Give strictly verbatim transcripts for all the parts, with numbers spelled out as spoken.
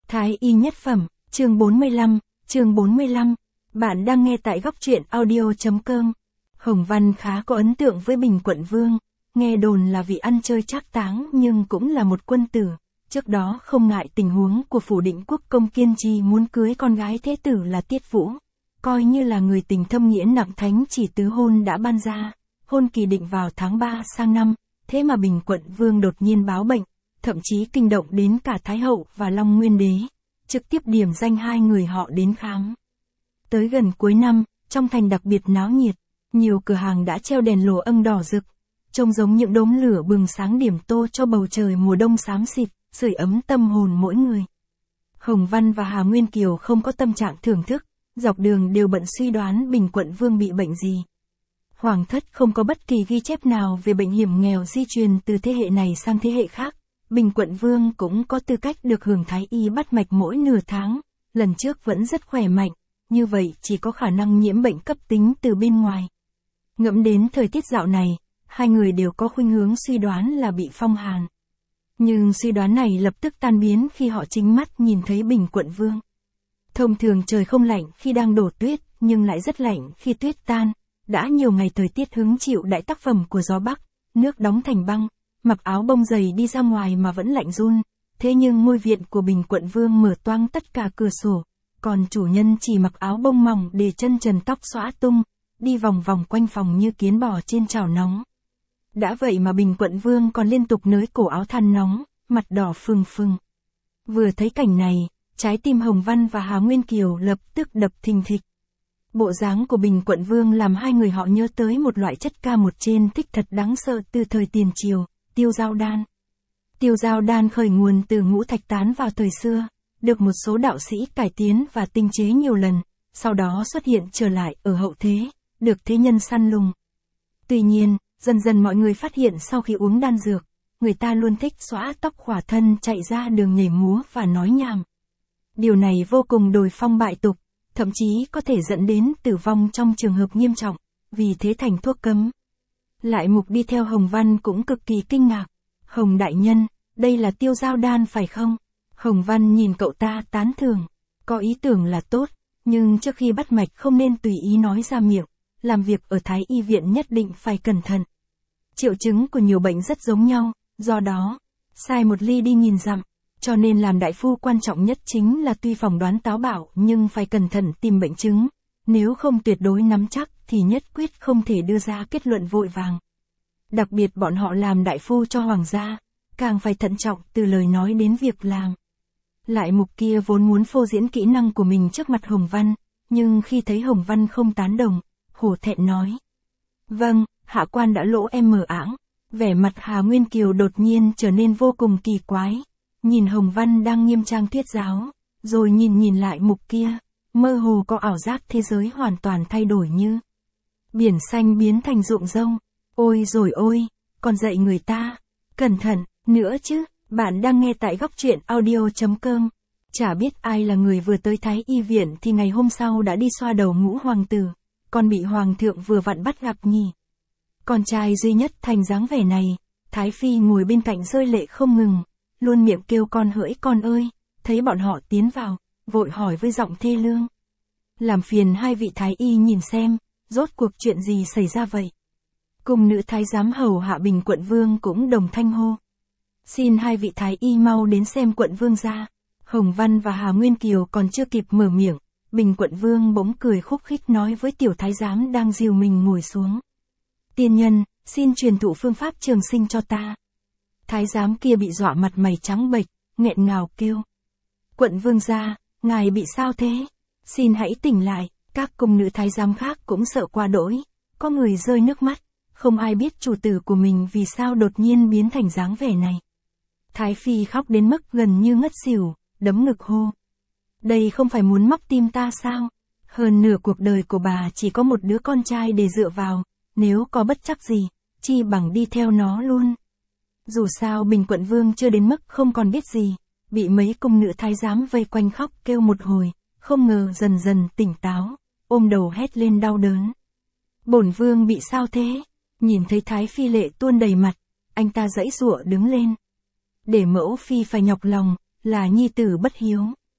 Thái y nhất phẩm, chương bốn mươi lăm, chương bốn mươi lăm. Bạn đang nghe tại góc truyện audio.com. Hồng Văn khá có ấn tượng với Bình Quận Vương, nghe đồn là vị ăn chơi trác táng nhưng cũng là một quân tử. Trước đó không ngại tình huống của phủ định quốc công kiên trì muốn cưới con gái thế tử là Tiết Vũ. Coi như là người tình thâm nghĩa nặng thánh chỉ tứ hôn đã ban ra, hôn kỳ định vào tháng ba sang năm, thế mà Bình Quận Vương đột nhiên báo bệnh, thậm chí kinh động đến cả Thái Hậu và Long Nguyên Đế, trực tiếp điểm danh hai người họ đến khám. Tới gần cuối năm, trong thành đặc biệt náo nhiệt, nhiều cửa hàng đã treo đèn lồ âng đỏ rực, trông giống những đốm lửa bừng sáng điểm tô cho bầu trời mùa đông xám xịt, sưởi ấm tâm hồn mỗi người. Hồng Văn và Hà Nguyên Kiều không có tâm trạng thưởng thức, dọc đường đều bận suy đoán Bình Quận Vương bị bệnh gì. Hoàng thất không có bất kỳ ghi chép nào về bệnh hiểm nghèo di truyền từ thế hệ này sang thế hệ khác. Bình Quận Vương cũng có tư cách được hưởng thái y bắt mạch mỗi nửa tháng, lần trước vẫn rất khỏe mạnh, như vậy chỉ có khả năng nhiễm bệnh cấp tính từ bên ngoài. Ngẫm đến thời tiết dạo này, hai người đều có khuynh hướng suy đoán là bị phong hàn. Nhưng suy đoán này lập tức tan biến khi họ chính mắt nhìn thấy Bình Quận Vương. Thông thường trời không lạnh khi đang đổ tuyết, nhưng lại rất lạnh khi tuyết tan. Đã nhiều ngày thời tiết hứng chịu đại tác phẩm của gió Bắc, nước đóng thành băng, mặc áo bông dày đi ra ngoài mà vẫn lạnh run. Thế nhưng ngôi viện của Bình Quận Vương mở toang tất cả cửa sổ, còn chủ nhân chỉ mặc áo bông mỏng để chân trần tóc xõa tung, đi vòng vòng quanh phòng như kiến bò trên chảo nóng. Đã vậy mà Bình Quận Vương còn liên tục nới cổ áo than nóng, mặt đỏ phừng phừng. Vừa thấy cảnh này, trái tim Hồng Văn và Hà Nguyên Kiều lập tức đập thình thịch. Bộ dáng của Bình Quận Vương làm hai người họ nhớ tới một loại chất ca một trên thích thật đáng sợ từ thời tiền triều, tiêu dao đan. Tiêu dao đan khởi nguồn từ ngũ thạch tán vào thời xưa, được một số đạo sĩ cải tiến và tinh chế nhiều lần, sau đó xuất hiện trở lại ở hậu thế, được thế nhân săn lùng. Tuy nhiên, dần dần mọi người phát hiện sau khi uống đan dược, người ta luôn thích xõa tóc khỏa thân chạy ra đường nhảy múa và nói nhảm. Điều này vô cùng đồi phong bại tục, thậm chí có thể dẫn đến tử vong trong trường hợp nghiêm trọng, vì thế thành thuốc cấm. Lại Mục đi theo Hồng Văn cũng cực kỳ kinh ngạc. Hồng đại nhân, đây là tiêu dao đan phải không? Hồng Văn nhìn cậu ta tán thưởng, có ý tưởng là tốt, nhưng trước khi bắt mạch không nên tùy ý nói ra miệng, làm việc ở Thái y viện nhất định phải cẩn thận. Triệu chứng của nhiều bệnh rất giống nhau, do đó, sai một ly đi nghìn dặm, cho nên làm đại phu quan trọng nhất chính là tuy phỏng đoán táo bạo nhưng phải cẩn thận tìm bệnh chứng, nếu không tuyệt đối nắm chắc thì nhất quyết không thể đưa ra kết luận vội vàng. Đặc biệt bọn họ làm đại phu cho hoàng gia, càng phải thận trọng từ lời nói đến việc làm. Lại Mục kia vốn muốn phô diễn kỹ năng của mình trước mặt Hồng Văn, nhưng khi thấy Hồng Văn không tán đồng, hổ thẹn nói. Vâng, hạ quan đã lỗ em mờ ảng. Vẻ mặt Hà Nguyên Kiều đột nhiên trở nên vô cùng kỳ quái, nhìn Hồng Văn đang nghiêm trang thuyết giáo, rồi nhìn nhìn lại Mục kia, mơ hồ có ảo giác thế giới hoàn toàn thay đổi như biển xanh biến thành ruộng rông. Ôi rồi ôi, còn dạy người ta, cẩn thận, nữa chứ, bạn đang nghe tại góc truyện audio.com. Chả biết ai là người vừa tới Thái y viện thì ngày hôm sau đã đi xoa đầu ngũ hoàng tử, còn bị hoàng thượng vừa vặn bắt gặp nhỉ. Con trai duy nhất thành dáng vẻ này, Thái Phi ngồi bên cạnh rơi lệ không ngừng, luôn miệng kêu con hỡi con ơi, thấy bọn họ tiến vào, vội hỏi với giọng thê lương. Làm phiền hai vị Thái y nhìn xem, rốt cuộc chuyện gì xảy ra vậy? Cùng nữ thái giám hầu hạ Bình Quận Vương cũng đồng thanh hô. Xin hai vị Thái y mau đến xem Quận Vương ra. Hồng Văn và Hà Nguyên Kiều còn chưa kịp mở miệng, Bình Quận Vương bỗng cười khúc khích nói với tiểu thái giám đang dìu mình ngồi xuống. Tiên nhân, xin truyền thụ phương pháp trường sinh cho ta. Thái giám kia bị dọa mặt mày trắng bệch, nghẹn ngào kêu. Quận Vương gia, ngài bị sao thế? Xin hãy tỉnh lại. Các cung nữ thái giám khác cũng sợ qua đỗi, có người rơi nước mắt, không ai biết chủ tử của mình vì sao đột nhiên biến thành dáng vẻ này. Thái Phi khóc đến mức gần như ngất xỉu, đấm ngực hô. Đây không phải muốn móc tim ta sao? Hơn nửa cuộc đời của bà chỉ có một đứa con trai để dựa vào, nếu có bất trắc gì, chi bằng đi theo nó luôn. Dù sao Bình Quận Vương chưa đến mức không còn biết gì, bị mấy cung nữ thái giám vây quanh khóc kêu một hồi, không ngờ dần dần tỉnh táo, ôm đầu hét lên đau đớn. Bổn vương bị sao thế? Nhìn thấy Thái Phi lệ tuôn đầy mặt, anh ta giãy giụa đứng lên. Để mẫu phi phải nhọc lòng, là nhi tử bất hiếu,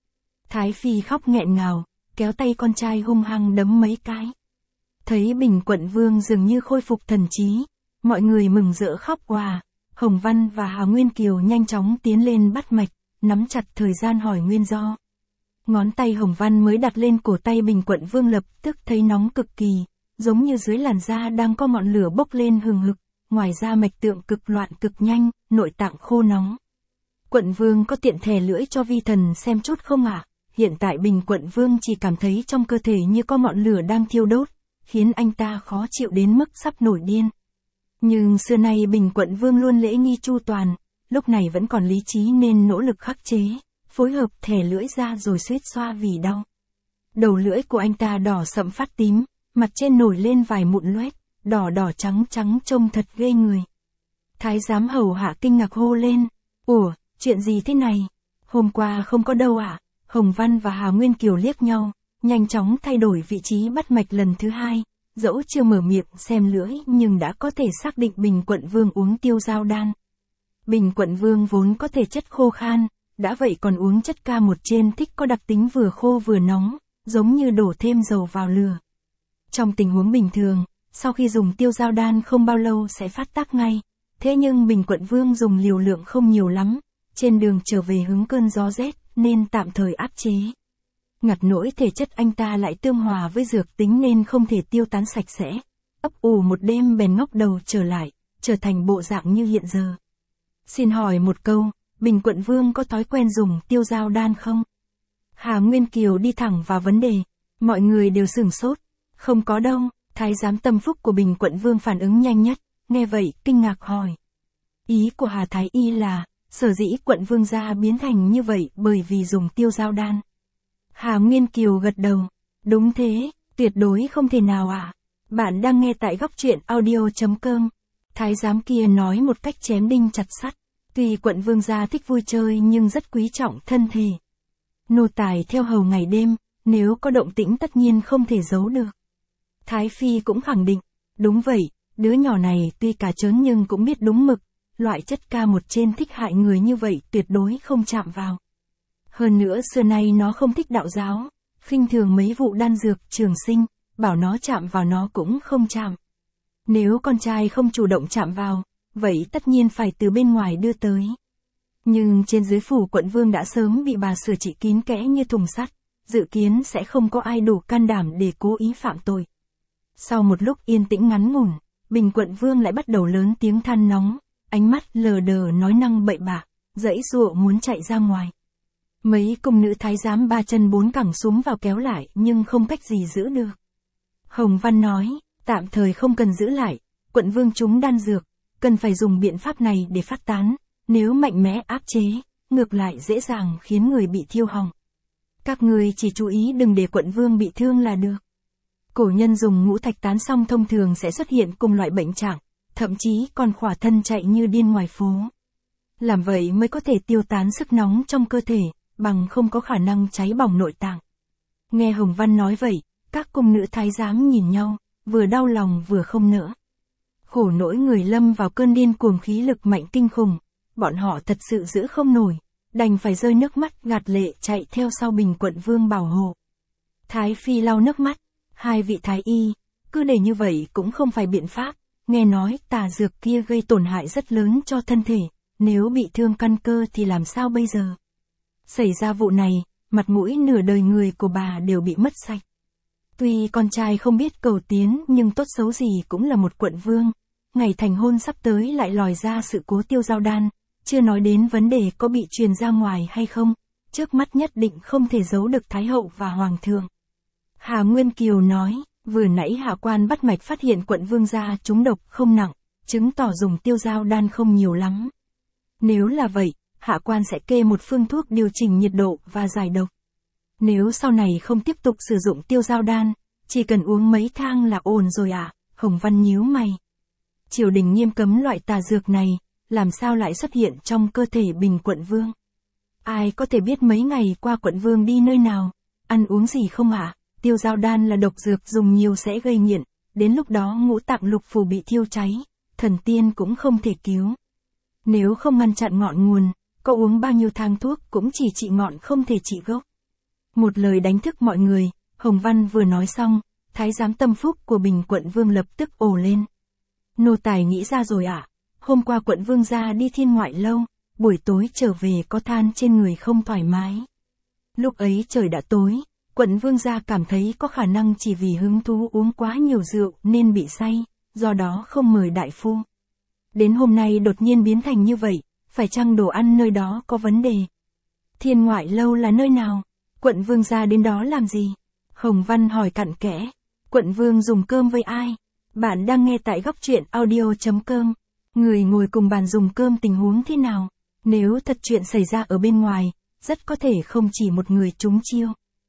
Thái Phi khóc nghẹn ngào, kéo tay con trai hung hăng đấm mấy cái. Thấy Bình Quận Vương dường như khôi phục thần trí, mọi người mừng rỡ khóc òa. Hồng Văn và Hà Nguyên Kiều nhanh chóng tiến lên bắt mạch, nắm chặt thời gian hỏi nguyên do. Ngón tay Hồng Văn mới đặt lên cổ tay Bình Quận Vương lập tức thấy nóng cực kỳ, giống như dưới làn da đang có ngọn lửa bốc lên hừng hực, ngoài ra mạch tượng cực loạn cực nhanh, nội tạng khô nóng. Quận Vương có tiện thè lưỡi cho vi thần xem chút không ạ? À? Hiện tại Bình Quận Vương chỉ cảm thấy trong cơ thể như có ngọn lửa đang thiêu đốt, khiến anh ta khó chịu đến mức sắp nổi điên. Nhưng xưa nay Bình Quận Vương luôn lễ nghi chu toàn, lúc này vẫn còn lý trí nên nỗ lực khắc chế, phối hợp thè lưỡi ra rồi suýt xoa vì đau. Đầu lưỡi của anh ta đỏ sậm phát tím, mặt trên nổi lên vài mụn loét, đỏ đỏ trắng trắng trông thật ghê người. Thái giám hầu hạ kinh ngạc hô lên, ủa, chuyện gì thế này? Hôm qua không có đâu ạ. À? Hồng Văn và Hà Nguyên Kiều liếc nhau, nhanh chóng thay đổi vị trí bắt mạch lần thứ hai, dẫu chưa mở miệng xem lưỡi nhưng đã có thể xác định Bình Quận Vương uống tiêu dao đan. Bình Quận Vương vốn có thể chất khô khan, đã vậy còn uống chất ca một trên thích có đặc tính vừa khô vừa nóng, giống như đổ thêm dầu vào lửa. Trong tình huống bình thường, sau khi dùng tiêu dao đan không bao lâu sẽ phát tác ngay, thế nhưng Bình Quận Vương dùng liều lượng không nhiều lắm, trên đường trở về hứng cơn gió rét nên tạm thời áp chế. Ngặt nỗi thể chất anh ta lại tương hòa với dược tính nên không thể tiêu tán sạch sẽ, ấp ủ một đêm bèn ngóc đầu trở lại, trở thành bộ dạng như hiện giờ. Xin hỏi một câu, Bình Quận Vương có thói quen dùng tiêu dao đan không? Hà Nguyên Kiều đi thẳng vào vấn đề, mọi người đều sửng sốt, không có đâu. Thái giám tâm phúc của Bình Quận Vương phản ứng nhanh nhất, nghe vậy kinh ngạc hỏi. Ý của Hà Thái Y là, sở dĩ Quận Vương gia biến thành như vậy bởi vì dùng tiêu dao đan. Hà Nguyên Kiều gật đầu, đúng thế, tuyệt đối không thể nào ạ. À? Bạn đang nghe tại góc truyện audio chấm com. Thái giám kia nói một cách chém đinh chặt sắt, tuy Quận Vương gia thích vui chơi nhưng rất quý trọng thân thể. Nô tài theo hầu ngày đêm, nếu có động tĩnh tất nhiên không thể giấu được. Thái Phi cũng khẳng định, đúng vậy, đứa nhỏ này tuy cả trớn nhưng cũng biết đúng mực, loại chất ca một trên thích hại người như vậy tuyệt đối không chạm vào. Hơn nữa xưa nay nó không thích đạo giáo, khinh thường mấy vụ đan dược trường sinh, bảo nó chạm vào nó cũng không chạm. Nếu con trai không chủ động chạm vào, vậy tất nhiên phải từ bên ngoài đưa tới. Nhưng trên dưới phủ Quận Vương đã sớm bị bà sửa trị kín kẽ như thùng sắt, dự kiến sẽ không có ai đủ can đảm để cố ý phạm tội. Sau một lúc yên tĩnh ngắn ngủn, Bình Quận Vương lại bắt đầu lớn tiếng than nóng, ánh mắt lờ đờ nói năng bậy bạ, giãy giụa muốn chạy ra ngoài. Mấy cung nữ thái giám ba chân bốn cẳng súm vào kéo lại nhưng không cách gì giữ được. Hồng Văn nói, tạm thời không cần giữ lại, Quận Vương chúng đan dược, cần phải dùng biện pháp này để phát tán, nếu mạnh mẽ áp chế, ngược lại dễ dàng khiến người bị thiêu hỏng. Các người chỉ chú ý đừng để Quận Vương bị thương là được. Cổ nhân dùng ngũ thạch tán xong thông thường sẽ xuất hiện cùng loại bệnh trạng, thậm chí còn khỏa thân chạy như điên ngoài phố. Làm vậy mới có thể tiêu tán sức nóng trong cơ thể, bằng không có khả năng cháy bỏng nội tạng. Nghe Hồng Văn nói vậy, các cung nữ thái giám nhìn nhau, vừa đau lòng vừa không nỡ. Khổ nỗi người lâm vào cơn điên cuồng khí lực mạnh kinh khủng, bọn họ thật sự giữ không nổi, đành phải rơi nước mắt gạt lệ chạy theo sau Bình Quận Vương bảo hộ. Thái Phi lau nước mắt, hai vị thái y, cứ để như vậy cũng không phải biện pháp, nghe nói tà dược kia gây tổn hại rất lớn cho thân thể, nếu bị thương căn cơ thì làm sao bây giờ? Xảy ra vụ này, mặt mũi nửa đời người của bà đều bị mất sạch. Tuy con trai không biết cầu tiến nhưng tốt xấu gì cũng là một quận vương, ngày thành hôn sắp tới lại lòi ra sự cố tiêu dao đan, chưa nói đến vấn đề có bị truyền ra ngoài hay không, trước mắt nhất định không thể giấu được Thái hậu và Hoàng thượng. Hà Nguyên Kiều nói, vừa nãy hạ quan bắt mạch phát hiện Quận Vương gia trúng độc không nặng, chứng tỏ dùng tiêu dao đan không nhiều lắm. Nếu là vậy, hạ quan sẽ kê một phương thuốc điều chỉnh nhiệt độ và giải độc. Nếu sau này không tiếp tục sử dụng tiêu dao đan, chỉ cần uống mấy thang là ổn rồi à? Hồng Văn nhíu mày. Triều đình nghiêm cấm loại tà dược này, làm sao lại xuất hiện trong cơ thể Bình Quận Vương? Ai có thể biết mấy ngày qua Quận Vương đi nơi nào, ăn uống gì không ạ? À? Tiêu dao đan là độc dược dùng nhiều sẽ gây nghiện, đến lúc đó ngũ tạng lục phủ bị thiêu cháy, thần tiên cũng không thể cứu. Nếu không ngăn chặn ngọn nguồn, có uống bao nhiêu thang thuốc cũng chỉ trị ngọn không thể trị gốc. Một lời đánh thức mọi người, Hồng Văn vừa nói xong, thái giám tâm phúc của Bình quận vương lập tức ồ lên. Nô tài nghĩ ra rồi ạ, à? Hôm qua quận vương gia đi thiên ngoại lâu, buổi tối trở về có than trên người không thoải mái. Lúc ấy trời đã tối, quận vương gia cảm thấy có khả năng chỉ vì hứng thú uống quá nhiều rượu nên bị say, do đó không mời đại phu. Đến hôm nay đột nhiên biến thành như vậy, phải chăng đồ ăn nơi đó có vấn đề? Thiên ngoại lâu là nơi nào? Quận vương gia đến đó làm gì? Hồng Văn hỏi cặn kẽ. Quận vương dùng cơm với ai? Bạn đang nghe tại góc truyện audio.com. Người ngồi cùng bàn dùng cơm tình huống thế nào? Nếu thật chuyện xảy ra ở bên ngoài, rất có thể không chỉ một người trúng chiêu.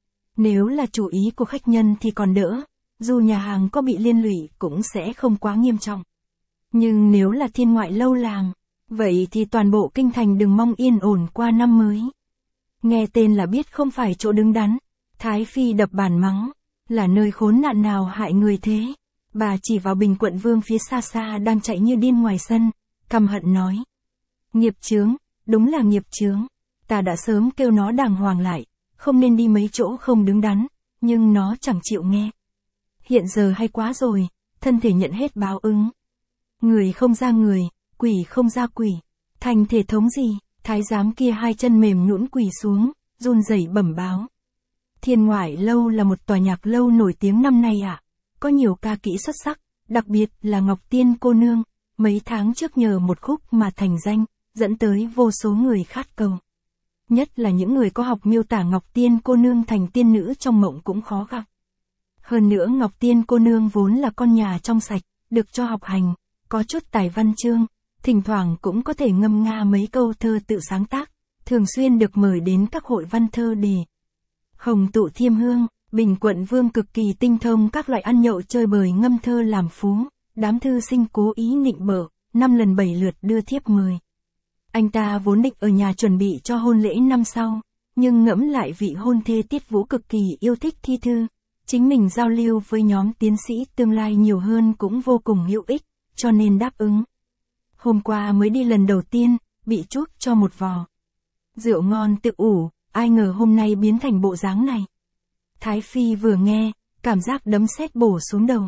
Nếu là chủ ý của khách nhân thì còn đỡ, dù nhà hàng có bị liên lụy cũng sẽ không quá nghiêm trọng. Nhưng nếu là thiên ngoại lâu làng, vậy thì toàn bộ kinh thành đừng mong yên ổn qua năm mới. Nghe tên là biết không phải chỗ đứng đắn. Thái Phi đập bàn mắng, là nơi khốn nạn nào hại người thế? Bà chỉ vào Bình quận vương phía xa xa đang chạy như điên ngoài sân, căm hận nói. Nghiệp chướng, đúng là nghiệp chướng. Ta đã sớm kêu nó đàng hoàng lại, không nên đi mấy chỗ không đứng đắn, nhưng nó chẳng chịu nghe. Hiện giờ hay quá rồi, thân thể nhận hết báo ứng. Người không ra người, quỷ không ra quỷ. Thành thể thống gì? Thái giám kia hai chân mềm nhũn quỳ xuống, run rẩy bẩm báo. Thiên ngoại lâu là một tòa nhạc lâu nổi tiếng năm nay ạ. À? Có nhiều ca kỹ xuất sắc, đặc biệt là Ngọc Tiên cô nương, mấy tháng trước nhờ một khúc mà thành danh, dẫn tới vô số người khát cầu. Nhất là những người có học miêu tả Ngọc Tiên cô nương thành tiên nữ trong mộng cũng khó gặp. Hơn nữa Ngọc Tiên cô nương vốn là con nhà trong sạch, được cho học hành, có chút tài văn chương, thỉnh thoảng cũng có thể ngâm nga mấy câu thơ tự sáng tác, thường xuyên được mời đến các hội văn thơ để hồng tụ thiêm hương. Bình quận vương cực kỳ tinh thông các loại ăn nhậu chơi bời ngâm thơ làm phú, đám thư sinh cố ý nịnh bợ, năm lần bảy lượt đưa thiếp mời. Anh ta vốn định ở nhà chuẩn bị cho hôn lễ năm sau, nhưng ngẫm lại vị hôn thê Tiết Vũ cực kỳ yêu thích thi thư, chính mình giao lưu với nhóm tiến sĩ tương lai nhiều hơn cũng vô cùng hữu ích, cho nên đáp ứng. Hôm qua mới đi lần đầu tiên, bị chuốc cho một vò rượu ngon tự ủ, ai ngờ hôm nay biến thành bộ dáng này. Thái Phi vừa nghe, cảm giác đấm sét bổ xuống đầu.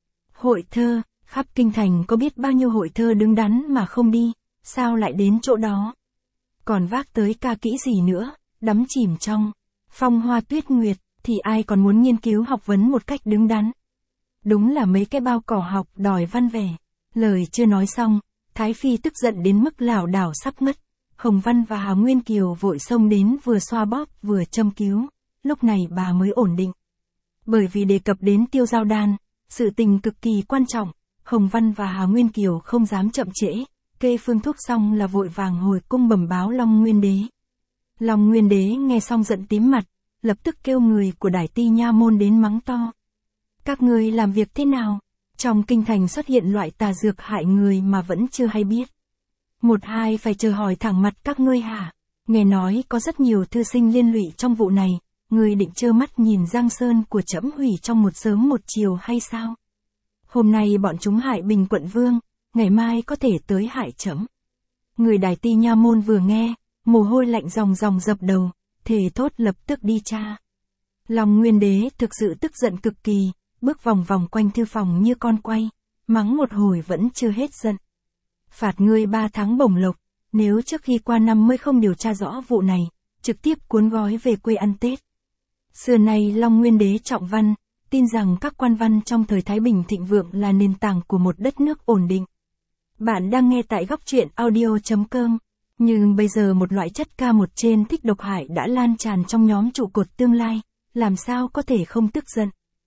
Hội thơ, khắp kinh thành có biết bao nhiêu hội thơ đứng đắn mà không đi, sao lại đến chỗ đó? Còn vác tới ca kỹ gì nữa, đắm chìm trong phong hoa tuyết nguyệt, thì ai còn muốn nghiên cứu học vấn một cách đứng đắn? Đúng là mấy cái bao cỏ học đòi văn vẻ. Lời chưa nói xong, Thái Phi tức giận đến mức lảo đảo sắp ngất. Hồng Văn và Hà Nguyên Kiều vội xông đến vừa xoa bóp vừa châm cứu. Lúc này bà mới ổn định. Bởi vì đề cập đến Tiêu Giao Đan, sự tình cực kỳ quan trọng, Hồng Văn và Hà Nguyên Kiều không dám chậm trễ, kê phương thuốc xong là vội vàng hồi cung bẩm báo Long Nguyên Đế. Long Nguyên Đế nghe xong giận tím mặt, lập tức kêu người của Đải Ti Nha môn đến mắng to. Các ngươi làm việc thế nào? Trong kinh thành xuất hiện loại tà dược hại người mà vẫn chưa hay biết. Một hai phải chờ hỏi thẳng mặt các ngươi hả? Nghe nói có rất nhiều thư sinh liên lụy trong vụ này. Người định trơ mắt nhìn Giang Sơn của trẫm hủy trong một sớm một chiều hay sao? Hôm nay bọn chúng hại Bình quận vương, ngày mai có thể tới hại trẫm. Người Đài Ti Nha môn vừa nghe, mồ hôi lạnh ròng ròng dập đầu, thề thốt lập tức đi tra. Long Nguyên Đế thực sự tức giận cực kỳ, bước vòng vòng quanh thư phòng như con quay, mắng một hồi vẫn chưa hết giận. Phạt ngươi ba tháng bổng lộc, nếu trước khi qua năm mới không điều tra rõ vụ này, trực tiếp cuốn gói về quê ăn Tết. Xưa nay Long Nguyên Đế trọng văn, tin rằng các quan văn trong thời Thái Bình thịnh vượng là nền tảng của một đất nước ổn định. Bạn đang nghe tại góc truyện audio.com. Nhưng bây giờ một loại chất ca một trên thích độc hại đã lan tràn trong nhóm trụ cột tương lai, làm sao có thể không tức giận.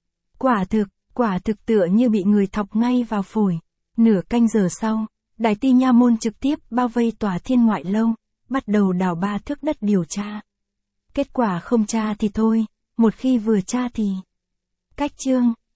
Quả thực, quả thực tựa như bị người thọc ngay vào phổi. Nửa canh giờ sau, Đài Ti Nha môn trực tiếp bao vây tòa Thiên ngoại lâu, bắt đầu đào ba thước đất điều tra. Kết quả không tra thì thôi, một khi vừa tra thì cách chương.